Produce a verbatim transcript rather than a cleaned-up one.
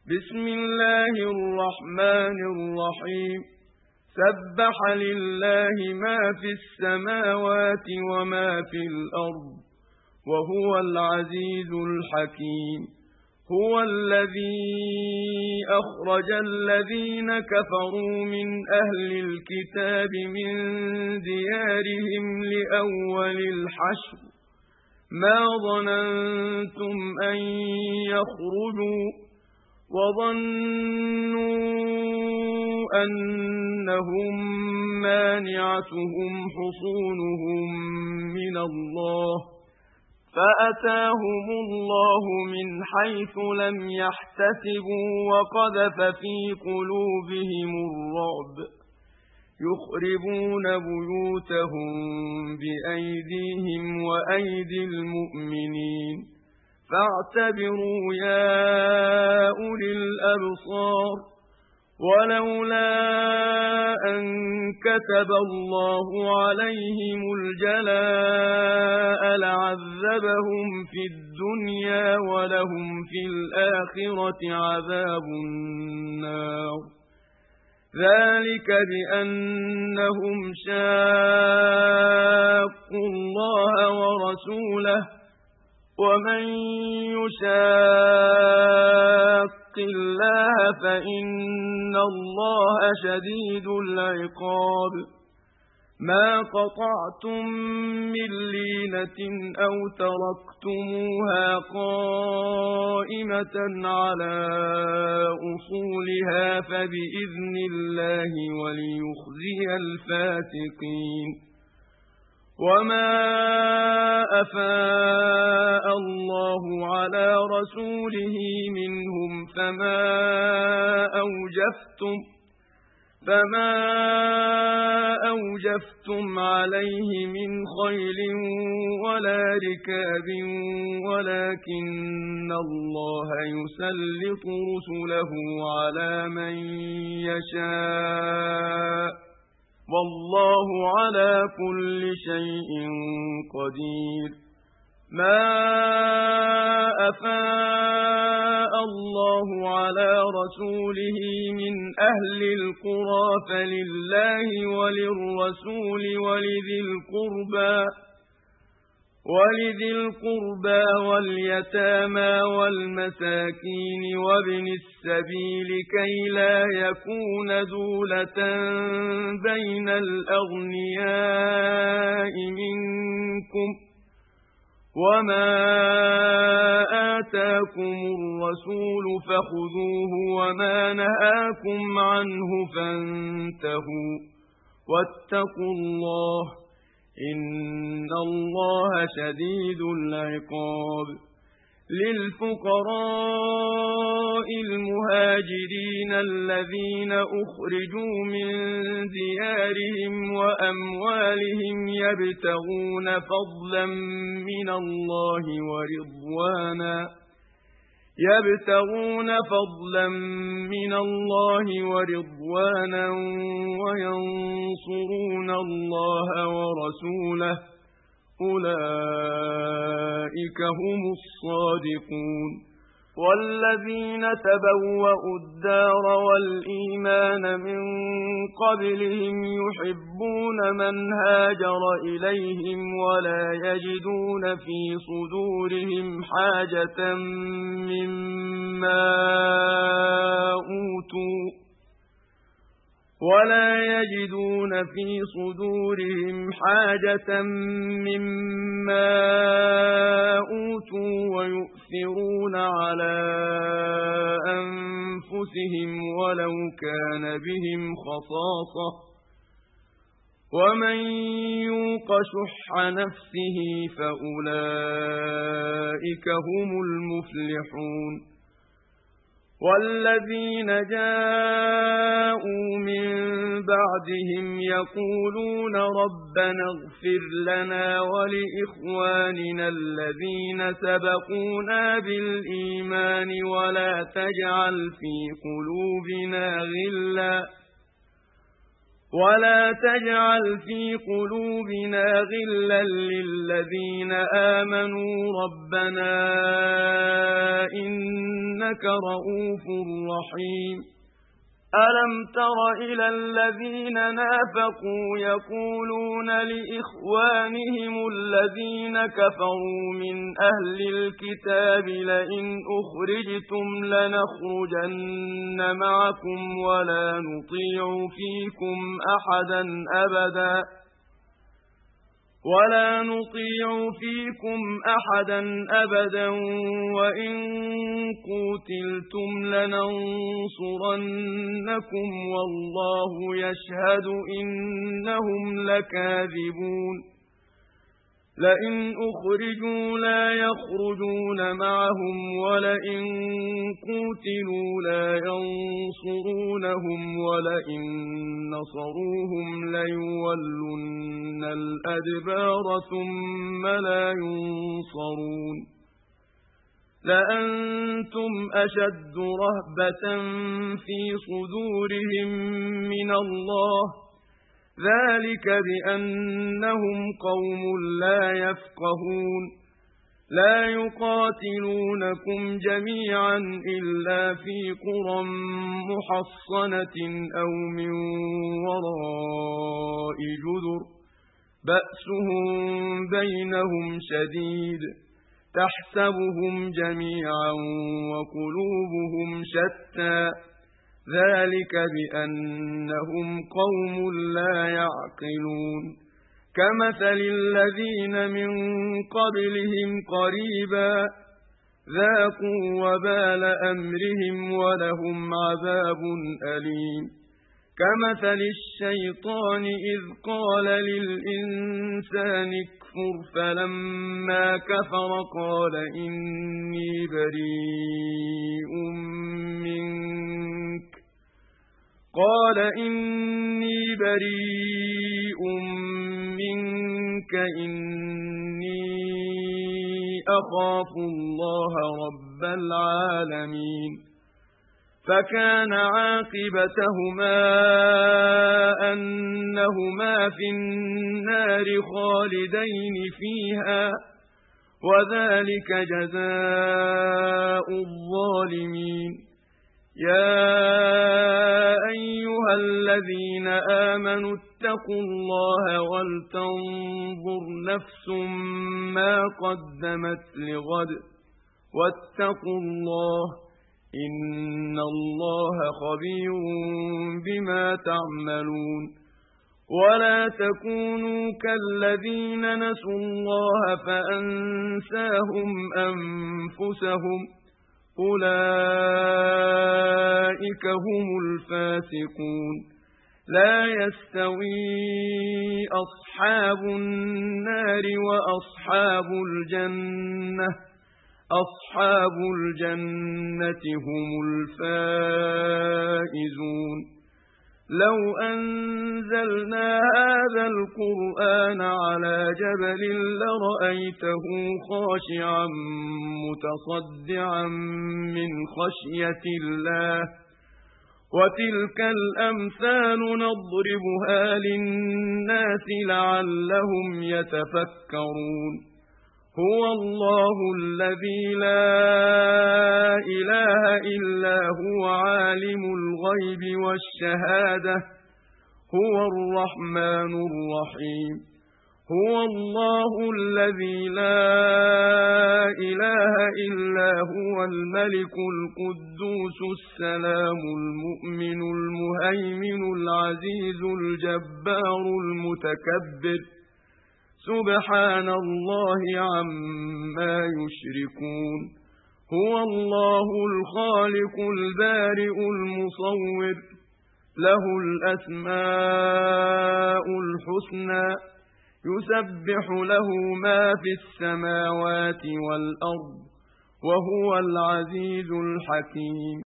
بسم الله الرحمن الرحيم سبح لله ما في السماوات وما في الأرض وهو العزيز الحكيم هو الذي أخرج الذين كفروا من أهل الكتاب من ديارهم لأول الحشر ما ظننتم أن يخرجوا وظنوا أنهم مانعتهم حصونهم من الله فأتاهم الله من حيث لم يحتسبوا وقذف في قلوبهم الرعب يخربون بيوتهم بأيديهم وأيدي المؤمنين فاعتبروا يا أولي الأبصار ولولا أن كتب الله عليهم الجلاء لعذبهم في الدنيا ولهم في الآخرة عذاب النار ذلك بأنهم شاقوا الله ورسوله ومن يشاق الله فإن الله شديد العقاب ما قطعتم من لينة أو تركتموها قائمة على أصولها فبإذن الله وليخزي الفاسقين وما أفاء الله على رسوله منهم فما أوجفتم فما أوجفتم عليه من خيل ولا ركاب ولكن الله يسلط رسله على من يشاء والله على كل شيء قدير ما أفاء الله على رسوله من أهل القرى فلله وللرسول ولذي القربى ولذي القربى واليتامى والمساكين وابن السبيل كي لا يكون دولة بين الأغنياء منكم وما آتاكم الرسول فخذوه وما نهاكم عنه فانتهوا واتقوا الله إن الله شديد العقاب للفقراء المهاجرين الذين أخرجوا من ديارهم وأموالهم يبتغون فضلا من الله ورضوانا يبتغون فضلا من الله ورضوانا وينصرون الله ورسوله أولئك هم الصادقون والذين تبوأوا الدار والإيمان من قبلهم يحبون من هاجر إليهم ولا يجدون في صدورهم حاجة مما أوتوا ولا يجدون في صدورهم حاجة مما أوتوا ويؤثرون على أنفسهم ولو كان بهم خصاصة ومن يوق شح نفسه فأولئك هم المفلحون والذين جاءوا من بعدهم يقولون ربنا اغفر لنا ولإخواننا الذين سبقونا بالإيمان ولا تجعل في قلوبنا غلا ولا تجعل في قلوبنا غلا للذين آمنوا ربنا إنك رؤوف رحيم ألم تر إلى الذين نافقوا يقولون لإخوانهم الذين كفروا من أهل الكتاب لئن أخرجتم لنخرجن معكم ولا نطيع فيكم أحدا أبدا ولا نطيع فيكم أحدا أبدا وإن قتلتم لننصرنكم والله يشهد إنهم لكاذبون لئن أخرجوا لا يخرجون معهم ولئن قتلوا لا ينصرونهم ولئن نصروهم ليولن الأدبار ثم لا ينصرون لأنتم أشد رهبة في صدورهم من الله ذلك بأنهم قوم لا يفقهون لا يقاتلونكم جميعا إلا في قرى محصنة أو من وراء جدر بأسهم بينهم شديد تحسبهم جميعا وقلوبهم شتى ذلك بأنهم قوم لا يعقلون كمثل الذين من قبلهم قريبا ذاقوا وبال أمرهم ولهم عذاب أليم كمثل الشيطان إذ قال للإنسان اكفر فلما كفر قال إني بريء منك قال إني بريء منك إني أخاف الله رب العالمين فكان عاقبتهما أنهما في النار خالدين فيها وذلك جزاء الظالمين يا أيها الذين آمنوا اتقوا الله ولتنظر نفس ما قدمت لغد واتقوا الله إن الله خبير بما تعملون ولا تكونوا كالذين نسوا الله فأنساهم أنفسهم أولئك هم الفاسقون لا يستوي أصحاب النار وأصحاب الجنة أصحاب الجنة هم الفائزون لو أنزلنا هذا القرآن على جبل لرأيته خاشعا متصدعا من خشية الله وتلك الأمثال نضربها للناس لعلهم يتفكرون هو الله الذي لا إله إلا هو عالم الغيب والشهادة هو الرحمن الرحيم هو الله الذي لا إله إلا هو الملك القدوس السلام المؤمن المهيمن العزيز الجبار المتكبر سبحان الله عما يشركون هو الله الخالق البارئ المصور له الأسماء الحسنى يسبح له ما في السماوات والأرض وهو العزيز الحكيم